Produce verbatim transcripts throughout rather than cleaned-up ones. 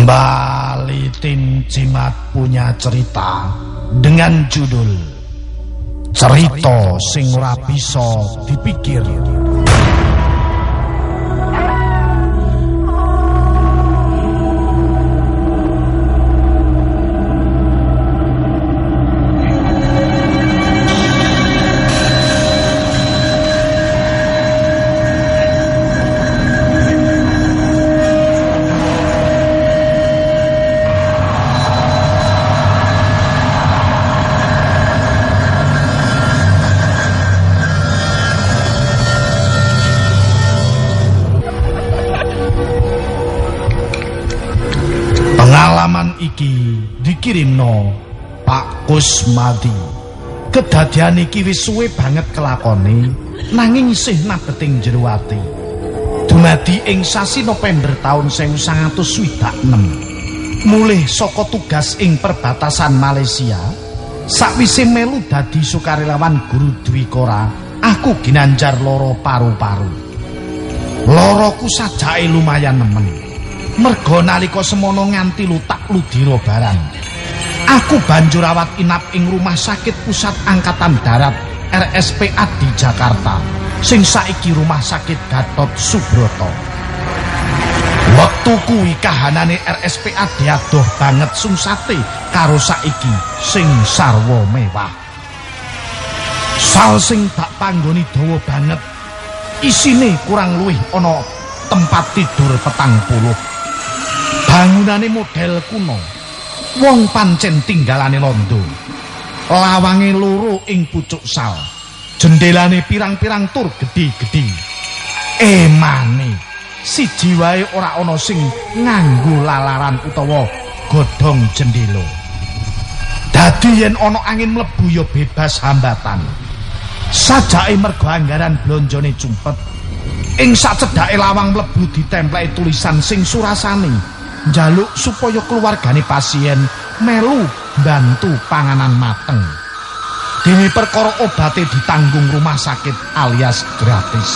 Kembali tim Jimat punya cerita dengan judul Cerita Sing Ora Bisa Dipikir. Pengalaman iki dikirimno Pak Kusmadi. Kedadian iki wis suwe banget kelakone nanging isih nabeting jero ati. Dumadi ing sasi November taun seribu sembilan ratus swidak enem. Mulih saka tugas ing perbatasan Malaysia, sakwise melu dadi sukarelawan guru Dwikora, aku ginanjar loro paru-paru. Loroku sajake lumayan nemen. Mergo nalika semono nganti lutak ludira barang. Aku banjur rawat inap ing Rumah Sakit Pusat Angkatan Darat R S P A di Jakarta, sing saiki Rumah Sakit Gatot Subroto. Wektu kuwi kahanane R S P A diadoh banget sungsate karo saiki sing sarwa mewah. Sal sing tak panggoni dawa banget. Isine kurang luwih ana tempat tidur petang puluh. Bangunane model kuno, wong pancen tinggalane londo. Lawange loro ing pucuk sal, jendelane pirang-pirang tur gedhi-gedhi. Emane siji wae ora ana sing nganggo lalaran utawa godhong jendela. Dadi yen ana angin mlebu ya bebas hambatan. Sajake mergo anggaran blonjone cumpet, ing sacedhake lawang mlebu ditempleki tulisan sing surasane njaluk supaya keluargane pasien melu bantu panganan mateng. Dene perkara obate ditanggung rumah sakit alias gratis.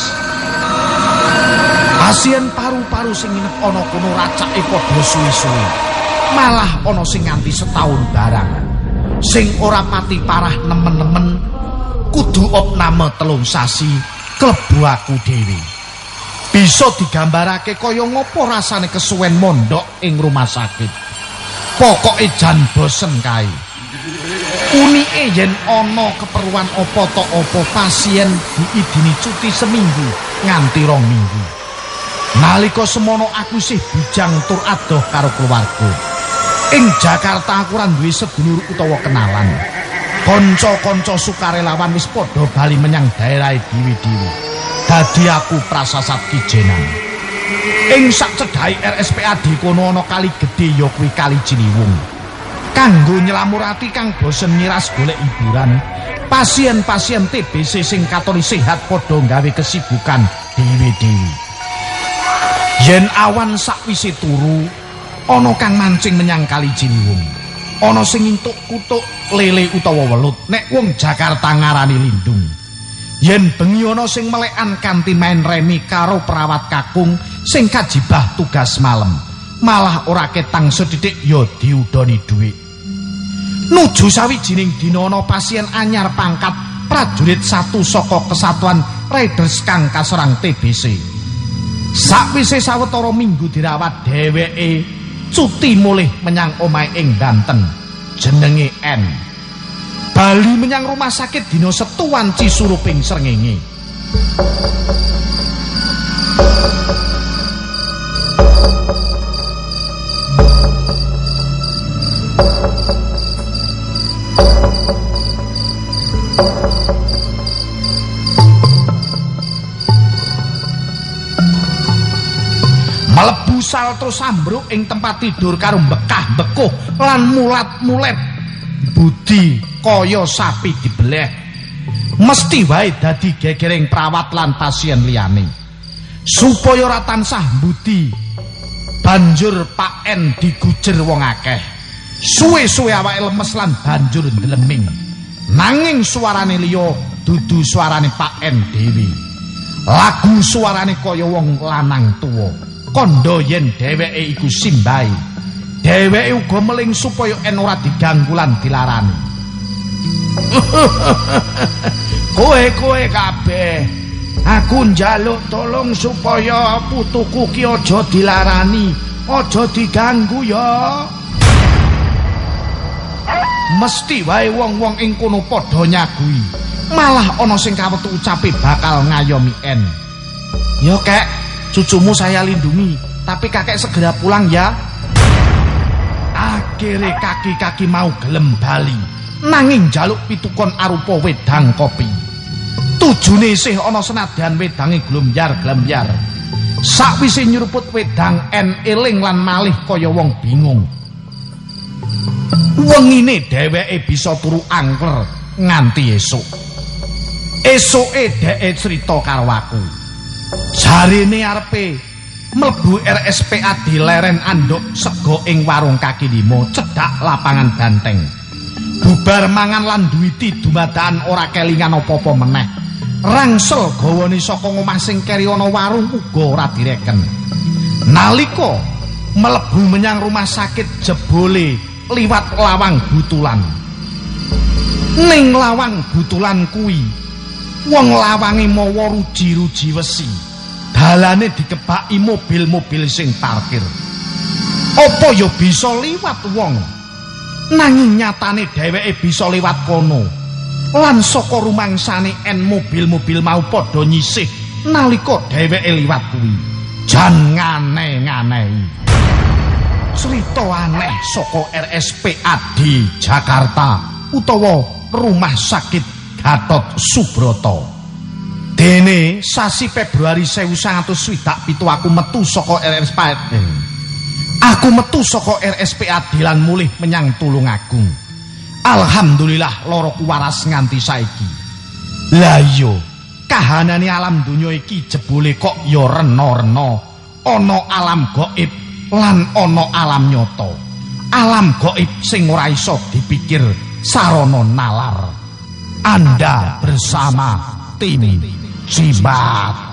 Pasien paru-paru sing nginep ana kono racake padha suwi-suwi. Malah ana sing nganti setahun barang. Sing ora pati parah nemen-nemen kudu opname telung sasi klebu aku dhewe. Bisa digambarake kaya ngopo rasane kesuwen mondok ing rumah sakit. Pokoke jan bosen kae. Unike yen ana keperluan apa to apa pasien diidini cuti seminggu nganti rong minggu. Nalika semono aku sih bujang tur adoh karo keluarga. Ing Jakarta aku ora duwe sedulur utawa kenalan. Kanca-kanca sukarelawan wis padha bali menyang daerah dhewe-dhewe. Dadi aku prasasat kijenan. Ing sacedhae R S P A D kono ana kali gedhe ya kuwi Kali Ciliwung. Kanggo nyelamurati kang bosen nyiras golek hiburan, pasien-pasien T B C sing katoni sehat padha gawe kesibukan dhewe-dhewe. Yen awan sakwise turu, ana kang mancing menyang Kali Ciliwung. Ana sing entuk kutuk lele utawa welut, nek wong Jakarta ngarani lindung. Yen bengi ana sing melekan kanthi main remi karo perawat kakung sing kajibah tugas malam, malah ora ketang sedidik ya diudoni dhuwit. Nuju sawijining dina ana pasien anyar pangkat prajurit satu saka kesatuan Raiders kang kaserang T B C. Sakwise sawetara minggu dirawat, dheweke cuti mulih menyang omahe ing Banten, jenenge N. Bali menyang rumah sakit dina Setu wanci suruping srengenge. Mlebu sal terus ambruk ing tempat tidur karo bekah-bekuh lan mulat-mulet. Budi kaya sapi dibeleh. Mesti wae dadi gegereng perawat lan pasien liyane. Supaya ora tansah budi, banjur Pak N digujer wong akeh. Suwe-suwe awake lemes lan banjur ndleming. Nanging suarane liya dudu suarane Pak N dhewe. Lagu suarane kaya wong lanang tuwa. Kandha yen dheweke iku simbahe. dheweke uga meling supaya En ora diganggu lan dilarani. Kowe-kowe kabeh, aku njaluk tolong supaya putuku ki aja dilarani, aja diganggu ya. Mesti wae wong-wong ing kono padha nyagui. Malah ana sing kawetu ucape bakal ngayomi En. Ya kek, cucumu saya lindungi, tapi kakek segera pulang ya. Akhire kaki-kaki mau gelem bali, nanging jaluk pitukon arupa wedang kopi. Tujune isih ana senadyan wedange glombyar-glombyar. Sakwise nyuruput wedang, En eling lan malih kaya wong bingung. Wengine dheweke bisa turu angker nganti esuk. Esuke dheke crita karo aku. Jarine arepe mlebu R S P A di leren anduk sego ing warung kaki lima cedhak lapangan banteng. Bubar mangan lan duwiti dumadakan ora kelingan apa-apa meneh. Rangsel gawane saka omah sing keri ana warung uga ora direken. Nalika mlebu menyang rumah sakit jebole liwat lawang butulan. Ning lawang butulan kuwi wong lawange mawa ruji-ruji wesi. Dalane dikebaki mobil-mobil sing parkir. Apa ya bisa liwat wong? Nanging nyatane dheweke bisa liwat kono. Lan saka rumangsane En mobil-mobil mau padha nyisih nalika dheweke liwat kuwi. Jan ngane-nganehi. Cerita aneh saka R S P A di Jakarta utawa Rumah Sakit Gatot Subroto. Dene sasi Februari seribu sembilan ratus swidak pitu aku metu saka R S P A. Aku metu saka R S P A lan mulih menyang Tulungagung. Alhamdulillah loroku waras nganti saiki. Lah iya, kahanane alam donya iki jebule kok ya rena-rena. Ana alam gaib lan ana alam nyata. Alam gaib sing ora iso dipikir sarana nalar. Anda bersama tim Cibat.